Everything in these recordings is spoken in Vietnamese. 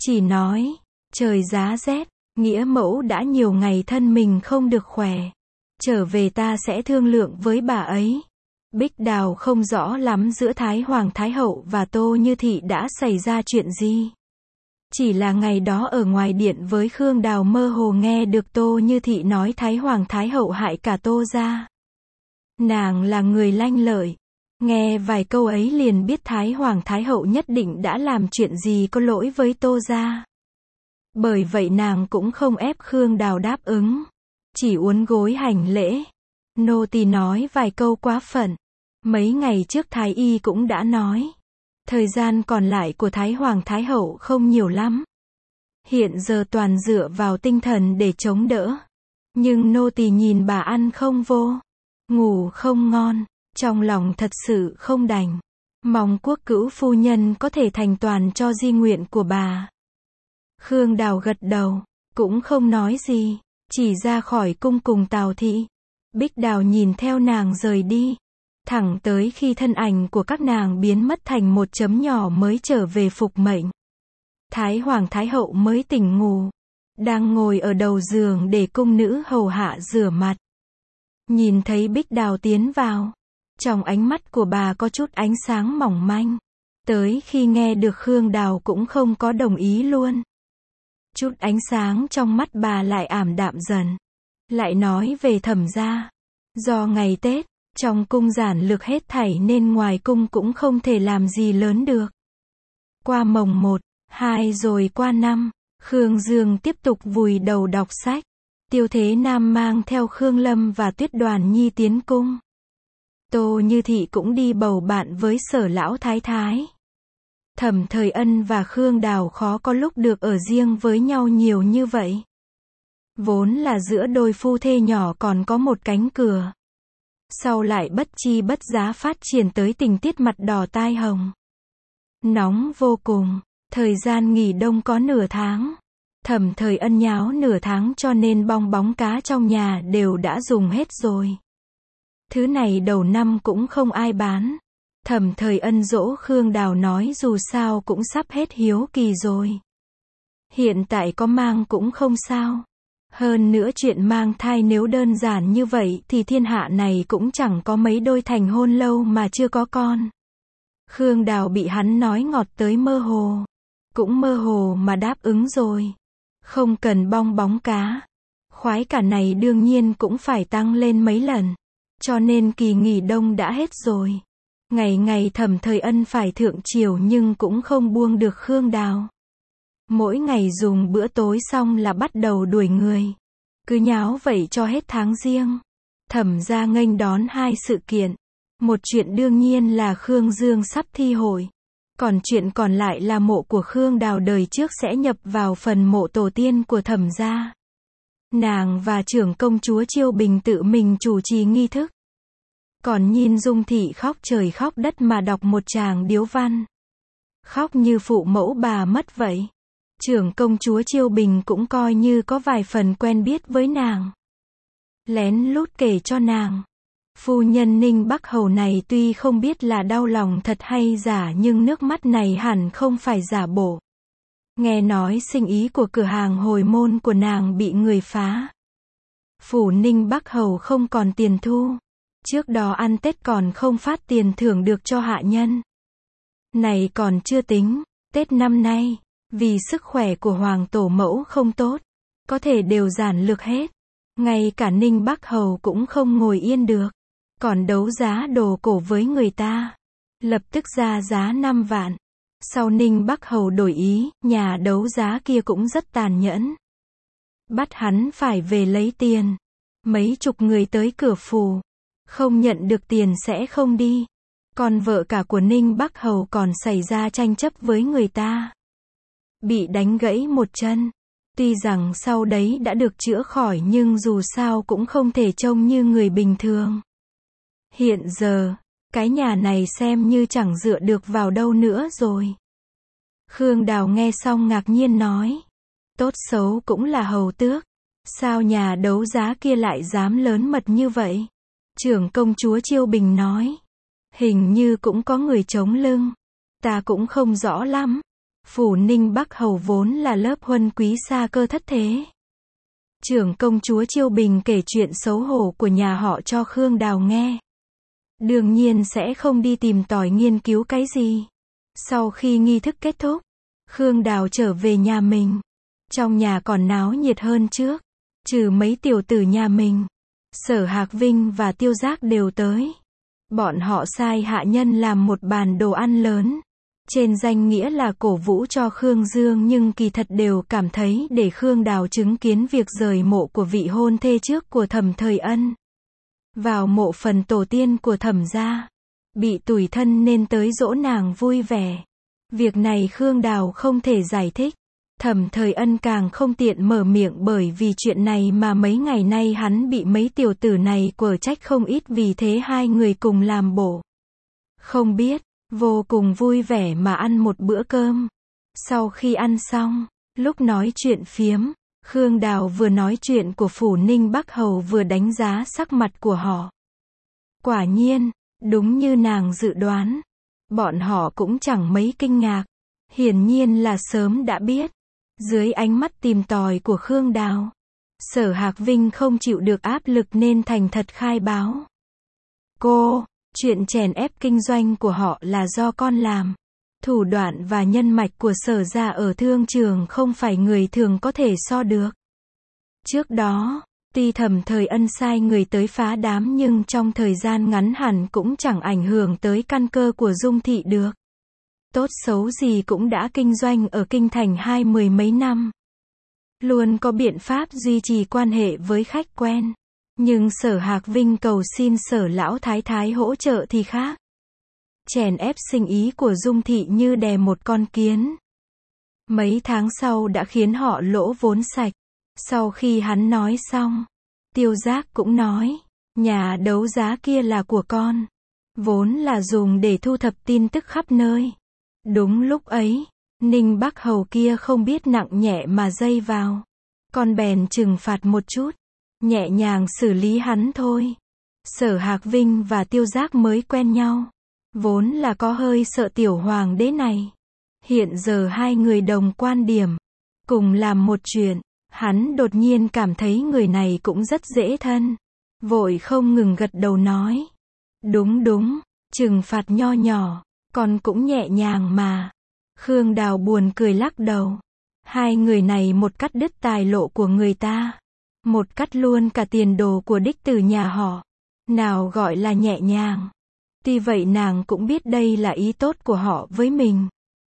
Chỉ nói, trời giá rét, nghĩa mẫu đã nhiều ngày thân mình không được khỏe. Trở về ta sẽ thương lượng với bà ấy. Bích Đào không rõ lắm giữa Thái Hoàng Thái Hậu và Tô Như Thị đã xảy ra chuyện gì. Chỉ là ngày đó ở ngoài điện với Khương Đào mơ hồ nghe được Tô Như Thị nói Thái Hoàng Thái Hậu hại cả Tô gia. Nàng là người lanh lợi. Nghe vài câu ấy liền biết Thái Hoàng Thái Hậu nhất định đã làm chuyện gì có lỗi với Tô gia. Bởi vậy nàng cũng không ép Khương Đào đáp ứng. Chỉ uốn gối hành lễ. Nô tỳ nói vài câu quá phận. Mấy ngày trước Thái Y cũng đã nói. Thời gian còn lại của Thái Hoàng Thái Hậu không nhiều lắm. Hiện giờ toàn dựa vào tinh thần để chống đỡ. Nhưng nô tỳ nhìn bà ăn không vô. Ngủ không ngon. Trong lòng thật sự không đành. Mong quốc cữu phu nhân có thể thành toàn cho di nguyện của bà. Khương Đào gật đầu. Cũng không nói gì. Chỉ ra khỏi cung cùng Tào Thị. Bích Đào nhìn theo nàng rời đi. Thẳng tới khi thân ảnh của các nàng biến mất thành một chấm nhỏ mới trở về phục mệnh. Thái Hoàng Thái Hậu mới tỉnh ngủ. Đang ngồi ở đầu giường để cung nữ hầu hạ rửa mặt. Nhìn thấy Bích Đào tiến vào. Trong ánh mắt của bà có chút ánh sáng mỏng manh. Tới khi nghe được Khương Đào cũng không có đồng ý luôn. Chút ánh sáng trong mắt bà lại ảm đạm dần. Lại nói về Thẩm gia. Do ngày Tết, trong cung giản lược hết thảy nên ngoài cung cũng không thể làm gì lớn được. Qua mồng 1, 2 rồi qua 5, Khương Dương tiếp tục vùi đầu đọc sách. Tiêu Thế Nam mang theo Khương Lâm và Tuyết Đoàn Nhi tiến cung. Tô Như Thị cũng đi bầu bạn với Sở lão thái thái. Thẩm Thời Ân và Khương Đào khó có lúc được ở riêng với nhau nhiều như vậy. Vốn là giữa đôi phu thê nhỏ còn có một cánh cửa. Sau lại bất chi bất giá phát triển tới tình tiết mặt đỏ tai hồng. Nóng vô cùng. Thời gian nghỉ đông có nửa tháng. Thẩm Thời Ân nháo nửa tháng cho nên bong bóng cá trong nhà đều đã dùng hết rồi. Thứ này đầu năm cũng không ai bán. Thẩm Thời Ân dỗ Khương Đào nói dù sao cũng sắp hết hiếu kỳ rồi. Hiện tại có mang cũng không sao. Hơn nữa chuyện mang thai nếu đơn giản như vậy thì thiên hạ này cũng chẳng có mấy đôi thành hôn lâu mà chưa có con. Khương Đào bị hắn nói ngọt tới mơ hồ. Cũng mơ hồ mà đáp ứng rồi. Không cần bong bóng cá. Khoái cả này đương nhiên cũng phải tăng lên mấy lần. Cho nên kỳ nghỉ đông đã hết rồi. Ngày ngày Thẩm Thời Ân phải thượng triều nhưng cũng không buông được Khương Đào. Mỗi ngày dùng bữa tối xong là bắt đầu đuổi người. Cứ nháo vậy cho hết tháng riêng. Thẩm gia nghênh đón 2 sự kiện. Một chuyện đương nhiên là Khương Dương sắp thi hội. Còn chuyện còn lại là mộ của Khương Đào đời trước sẽ nhập vào phần mộ tổ tiên của Thẩm gia. Nàng và trưởng công chúa Chiêu Bình tự mình chủ trì nghi thức. Còn nhìn Dung Thị khóc trời khóc đất mà đọc một tràng điếu văn. Khóc như phụ mẫu bà mất vậy. Trưởng công chúa Chiêu Bình cũng coi như có vài phần quen biết với nàng. Lén lút kể cho nàng. Phu nhân Ninh Bắc Hầu này tuy không biết là đau lòng thật hay giả nhưng nước mắt này hẳn không phải giả bộ. Nghe nói sinh ý của cửa hàng hồi môn của nàng bị người phá. Phủ Ninh Bắc Hầu không còn tiền thu. Trước đó ăn Tết còn không phát tiền thưởng được cho hạ nhân. Này còn chưa tính, Tết năm nay, vì sức khỏe của Hoàng Tổ Mẫu không tốt, có thể đều giản lược hết. Ngay cả Ninh Bắc Hầu cũng không ngồi yên được. Còn đấu giá đồ cổ với người ta. Lập tức ra giá 5 vạn. Sau Ninh Bắc Hầu đổi ý, nhà đấu giá kia cũng rất tàn nhẫn. Bắt hắn phải về lấy tiền. Mấy chục người tới cửa phủ. Không nhận được tiền sẽ không đi. Còn vợ cả của Ninh Bắc Hầu còn xảy ra tranh chấp với người ta. Bị đánh gãy một chân. Tuy rằng sau đấy đã được chữa khỏi nhưng dù sao cũng không thể trông như người bình thường. Hiện giờ, cái nhà này xem như chẳng dựa được vào đâu nữa rồi. Khương Đào nghe xong ngạc nhiên nói. Tốt xấu cũng là hầu tước. Sao nhà đấu giá kia lại dám lớn mật như vậy? Trưởng công chúa Chiêu Bình nói. Hình như cũng có người chống lưng. Ta cũng không rõ lắm. Phủ Ninh Bắc Hầu vốn là lớp huân quý xa cơ thất thế. Trưởng công chúa Chiêu Bình kể chuyện xấu hổ của nhà họ cho Khương Đào nghe. Đương nhiên sẽ không đi tìm tòi nghiên cứu cái gì. Sau khi nghi thức kết thúc, Khương Đào trở về nhà mình. Trong nhà còn náo nhiệt hơn trước. Trừ mấy tiểu tử nhà mình, Sở Hạc Vinh và Tiêu Giác đều tới. Bọn họ sai hạ nhân làm một bàn đồ ăn lớn. Trên danh nghĩa là cổ vũ cho Khương Dương nhưng kỳ thật đều cảm thấy để Khương Đào chứng kiến việc rời mộ của vị hôn thê trước của Thẩm Thời Ân. Vào mộ phần tổ tiên của Thẩm gia. Bị tủi thân nên tới dỗ nàng vui vẻ. Việc này Khương Đào không thể giải thích. Thẩm Thời Ân càng không tiện mở miệng bởi vì chuyện này mà mấy ngày nay hắn bị mấy tiểu tử này quở trách không ít vì thế hai người cùng làm bổ. Không biết, vô cùng vui vẻ mà ăn một bữa cơm. Sau khi ăn xong, lúc nói chuyện phiếm, Khương Đào vừa nói chuyện của Phủ Ninh Bắc Hầu vừa đánh giá sắc mặt của họ. Quả nhiên, đúng như nàng dự đoán. Bọn họ cũng chẳng mấy kinh ngạc. Hiển nhiên là sớm đã biết. Dưới ánh mắt tìm tòi của Khương Đào, Sở Hạc Vinh không chịu được áp lực nên thành thật khai báo. Cô, chuyện chèn ép kinh doanh của họ là do con làm. Thủ đoạn và nhân mạch của Sở gia ở thương trường không phải người thường có thể so được. Trước đó, tuy Thẩm Thời Ân sai người tới phá đám nhưng trong thời gian ngắn hẳn cũng chẳng ảnh hưởng tới căn cơ của Dung Thị được. Tốt xấu gì cũng đã kinh doanh ở kinh thành 20 mấy năm. Luôn có biện pháp duy trì quan hệ với khách quen. Nhưng Sở Hạc Vinh cầu xin Sở lão thái thái hỗ trợ thì khác. Chèn ép sinh ý của Dung Thị như đè một con kiến. Mấy tháng sau đã khiến họ lỗ vốn sạch. Sau khi hắn nói xong, Tiêu Giác cũng nói, nhà đấu giá kia là của con. Vốn là dùng để thu thập tin tức khắp nơi. Đúng lúc ấy, Ninh Bắc Hầu kia không biết nặng nhẹ mà dây vào. Con bèn trừng phạt một chút. Nhẹ nhàng xử lý hắn thôi. Sở Hạc Vinh và Tiêu Giác mới quen nhau. Vốn là có hơi sợ tiểu hoàng đế này. Hiện giờ hai người đồng quan điểm. Cùng làm một chuyện. Hắn đột nhiên cảm thấy người này cũng rất dễ thân. Vội không ngừng gật đầu nói. Đúng đúng, trừng phạt nho nhỏ. Con cũng nhẹ nhàng mà. Khương Đào buồn cười lắc đầu. Hai người này một cắt đứt tài lộ của người ta. Một cắt luôn cả tiền đồ của đích tử nhà họ. Nào gọi là nhẹ nhàng. Tuy vậy nàng cũng biết đây là ý tốt của họ với mình.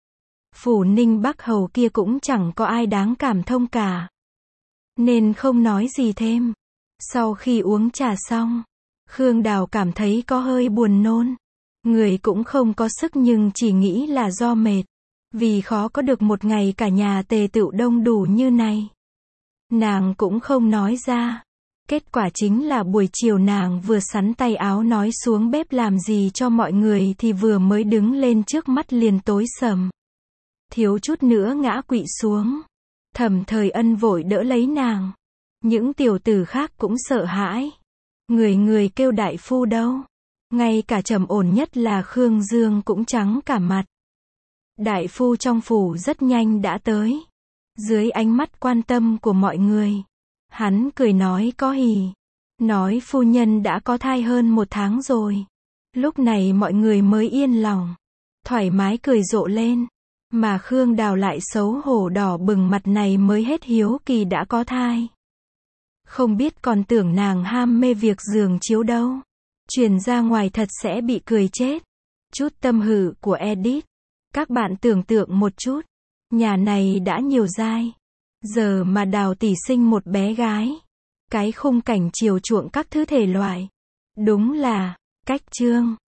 Phủ Ninh Bắc Hầu kia cũng chẳng có ai đáng cảm thông cả. Nên không nói gì thêm. Sau khi uống trà xong, Khương Đào cảm thấy có hơi buồn nôn. Người cũng không có sức nhưng chỉ nghĩ là do mệt. Vì khó có được một ngày cả nhà tề tựu đông đủ như này. Nàng cũng không nói ra. Kết quả chính là buổi chiều nàng vừa sắn tay áo nói xuống bếp làm gì cho mọi người thì vừa mới đứng lên trước mắt liền tối sầm. Thiếu chút nữa ngã quỵ xuống. Thẩm Thời Ân vội đỡ lấy nàng. Những tiểu tử khác cũng sợ hãi. Người kêu đại phu đâu. Ngay cả trầm ổn nhất là Khương Dương cũng trắng cả mặt. Đại phu trong phủ rất nhanh đã tới. Dưới ánh mắt quan tâm của mọi người, hắn cười nói có hỉ. Nói phu nhân đã có thai hơn 1 tháng rồi. Lúc này mọi người mới yên lòng. Thoải mái cười rộ lên. Mà Khương Đào lại xấu hổ đỏ bừng mặt này mới hết hiếu kỳ đã có thai. Không biết còn tưởng nàng ham mê việc giường chiếu đâu. Truyền ra ngoài thật sẽ bị cười chết. Chút tâm hử của Edith. Các bạn tưởng tượng một chút. Nhà này đã nhiều giai. Giờ mà Đào tỷ sinh một bé gái. Cái khung cảnh chiều chuộng các thứ thể loại. Đúng là, cách chương.